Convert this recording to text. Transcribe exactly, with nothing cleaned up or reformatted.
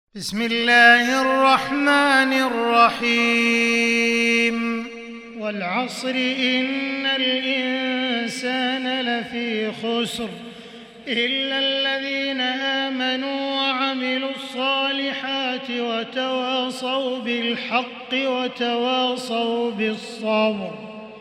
بسم الله الرحمن الرحيم والعصر إن الإنسان لفي خسر إلا الذين آمنوا وعملوا الصالحات وتواصوا بالحق وتواصوا بالصبر.